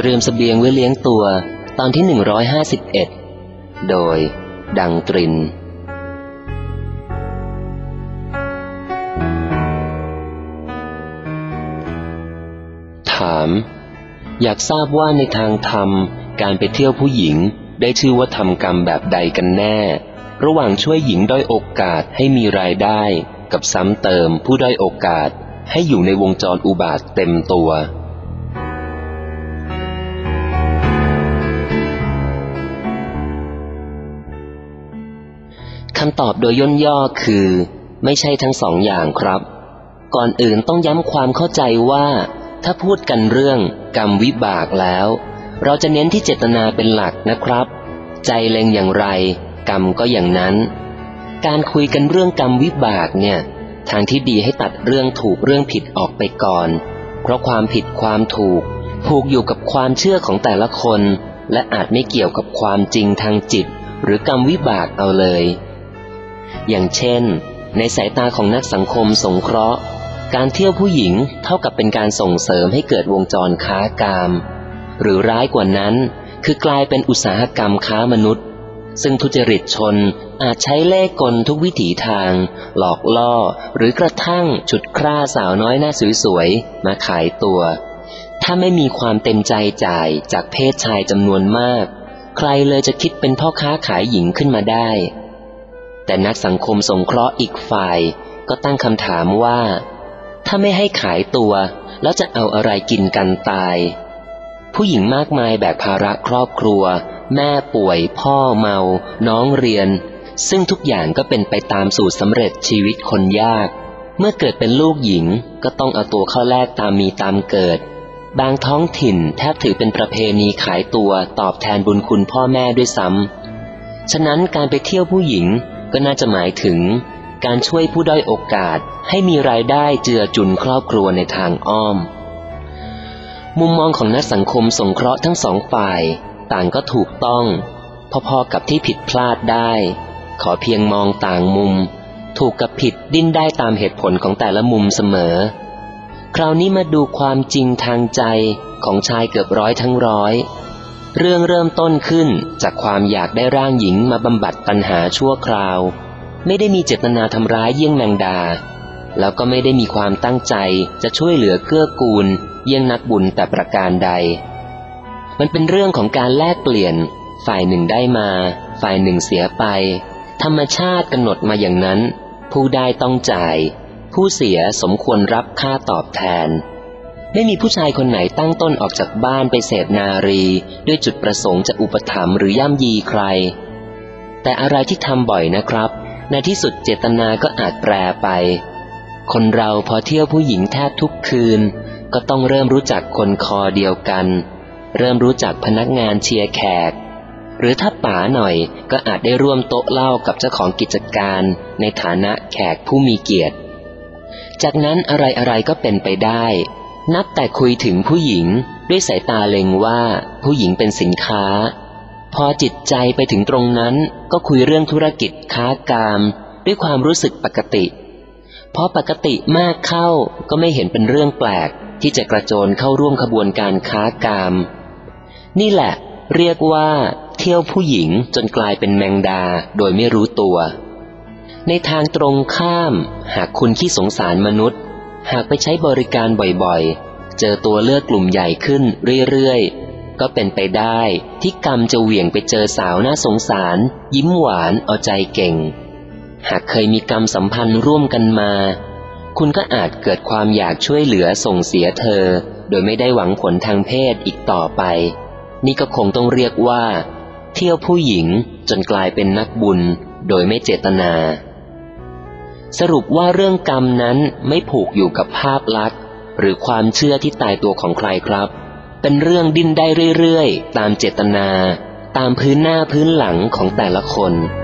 ตรียมเสบียงไว้เลี้ยงตัวตอนที่151โดยดังตรินถามอยากทราบว่าในทางธรรมการไปเที่ยวผู้หญิงได้ชื่อว่าทำกรรมแบบใดกันแน่ระหว่างช่วยหญิงด้อยโอกาสให้มีรายได้กับซ้ำเติมผู้ด้อยโอกาสให้อยู่ในวงจรอุบาทเต็มตัวคำตอบโดยย่นย่อคือไม่ใช่ทั้งสองอย่างครับก่อนอื่นต้องย้ำความเข้าใจว่าถ้าพูดกันเรื่องกรรมวิบากแล้วเราจะเน้นที่เจตนาเป็นหลักนะครับใจเล็งอย่างไรกรรมก็อย่างนั้นการคุยกันเรื่องกรรมวิบากเนี่ยทางที่ดีให้ตัดเรื่องถูกเรื่องผิดออกไปก่อนเพราะความผิดความถูกผูกอยู่กับความเชื่อของแต่ละคนและอาจไม่เกี่ยวกับความจริงทางจิตหรือกรรมวิบากเอาเลยอย่างเช่นในสายตาของนักสังคมสงเคราะห์การเที่ยวผู้หญิงเท่ากับเป็นการส่งเสริมให้เกิดวงจรค้ากามหรือร้ายกว่านั้นคือกลายเป็นอุตสาหกรรมค้ามนุษย์ซึ่งทุจริตชนอาจใช้เล่ห์กลทุกวิถีทางหลอกล่อหรือกระทั่งฉุดคร่าสาวน้อยหน้าสวยๆมาขายตัวถ้าไม่มีความเต็มใจจ่ายจากเพศชายจำนวนมากใครเลยจะคิดเป็นพ่อค้าขายหญิงขึ้นมาได้แต่นักสังคมสงเคราะห์อีกฝ่ายก็ตั้งคำถามว่าถ้าไม่ให้ขายตัวแล้วจะเอาอะไรกินกันตายผู้หญิงมากมายแบกภาระครอบครัวแม่ป่วยพ่อเมาน้องเรียนซึ่งทุกอย่างก็เป็นไปตามสูตรสำเร็จชีวิตคนยากเมื่อเกิดเป็นลูกหญิงก็ต้องเอาตัวเข้าแลกตามมีตามเกิดบางท้องถิ่นแทบถือเป็นประเพณีขายตัวตอบแทนบุญคุณพ่อแม่ด้วยซ้ำฉะนั้นการไปเที่ยวผู้หญิงก็น่าจะหมายถึงการช่วยผู้ด้อยโอกาสให้มีรายได้เจือจุนครอบครัวในทางอ้อมมุมมองของนักสังคมสงเคราะห์ทั้งสองฝ่ายต่างก็ถูกต้องพอๆกับที่ผิดพลาดได้ขอเพียงมองต่างมุมถูกกับผิดดิ้นได้ตามเหตุผลของแต่ละมุมเสมอคราวนี้มาดูความจริงทางใจของชายเกือบร้อยทั้งร้อยเรื่องเริ่มต้นขึ้นจากความอยากได้ร่างหญิงมาบำบัดปัญหาชั่วคราวไม่ได้มีเจตนาทำร้ายเยี่ยงแมงดาแล้วก็ไม่ได้มีความตั้งใจจะช่วยเหลือเกื้อกูลเยี่ยงนักบุญแต่ประการใดมันเป็นเรื่องของการแลกเปลี่ยนฝ่ายหนึ่งได้มาฝ่ายหนึ่งเสียไปธรรมชาติกำหนดมาอย่างนั้นผู้ได้ต้องจ่ายผู้เสียสมควรรับค่าตอบแทนไม่มีผู้ชายคนไหนตั้งต้นออกจากบ้านไปเสพนารีด้วยจุดประสงค์จะอุปถัมภ์หรือย่ำยีใครแต่อะไรที่ทำบ่อยนะครับในที่สุดเจตนาก็อาจแปรไปคนเราพอเที่ยวผู้หญิงแทบทุกคืนก็ต้องเริ่มรู้จักคนคอเดียวกันเริ่มรู้จักพนักงานเชียร์แขกหรือถ้าป๋าหน่อยก็อาจได้ร่วมโต๊ะเหล้ากับเจ้าของกิจการในฐานะแขกผู้มีเกียรติจากนั้นอะไรๆก็เป็นไปได้นับแต่คุยถึงผู้หญิงด้วยสายตาเล็งว่าผู้หญิงเป็นสินค้าพอจิตใจไปถึงตรงนั้นก็คุยเรื่องธุรกิจค้ากามด้วยความรู้สึกปกติพอปกติมากเข้าก็ไม่เห็นเป็นเรื่องแปลกที่จะกระโจนเข้าร่วมขบวนการค้ากามนี่แหละเรียกว่าเที่ยวผู้หญิงจนกลายเป็นแมงดาโดยไม่รู้ตัวในทางตรงข้ามหากคุณขี้สงสารมนุษย์หากไปใช้บริการบ่อยๆเจอตัวเลือกกลุ่มใหญ่ขึ้นเรื่อยๆก็เป็นไปได้ที่กรรมจะเหวี่ยงไปเจอสาวน่าสงสารยิ้มหวานเอาใจเก่งหากเคยมีกรรมสัมพันธ์ร่วมกันมาคุณก็อาจเกิดความอยากช่วยเหลือส่งเสียเธอโดยไม่ได้หวังผลทางเพศอีกต่อไปนี่ก็คงต้องเรียกว่าเที่ยวผู้หญิงจนกลายเป็นนักบุญโดยไม่เจตนาสรุปว่าเรื่องกรรมนั้นไม่ผูกอยู่กับภาพลักษณ์หรือความเชื่อที่ตายตัวของใครครับเป็นเรื่องดิ้นได้เรื่อยๆตามเจตนาตามพื้นหน้าพื้นหลังของแต่ละคน